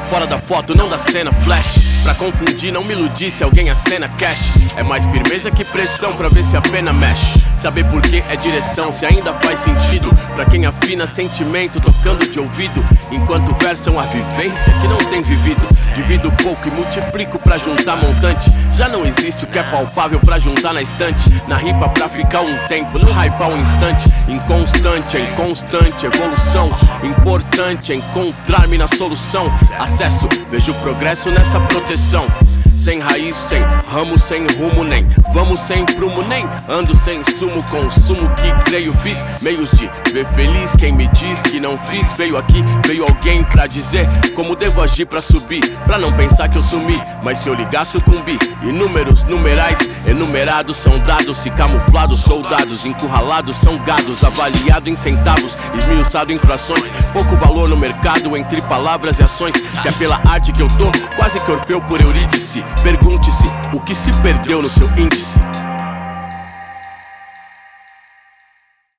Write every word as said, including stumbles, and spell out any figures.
fora da foto, não da cena flash. Pra confundir, não me iludir se alguém acena cash. É mais firmeza que pressão pra ver se a pena mexe. Saber por que é direção, se ainda faz sentido. Pra quem afina sentimento, tocando de ouvido. Enquanto versam a vivência que não tem vivido. Divido pouco e multiplico pra juntar montante. Já não existe o que é palpável pra juntar na estante. Na ripa pra ficar um tempo, não hypar um instante. Inconstante, é inconstante, evolução. Importante é encontrar-me na solução. Acesso, vejo progresso nessa proteção. Sem raiz, sem ramo, sem rumo, nem vamos sem prumo, nem ando sem sumo. Consumo que creio fiz, meios de ver feliz. Quem me diz que não fiz, veio aqui, veio alguém pra dizer como devo agir pra subir, pra não pensar que eu sumi. Mas se eu ligar, sucumbi. E números, numerais, enumerados são dados. E camuflados, soldados, encurralados são gados. Avaliado em centavos, esmiuçado em frações. Pouco valor no mercado entre palavras e ações. Se é pela arte que eu tô, quase que Orfeu por Eurídice. Pergunte-se o que se perdeu no seu índice.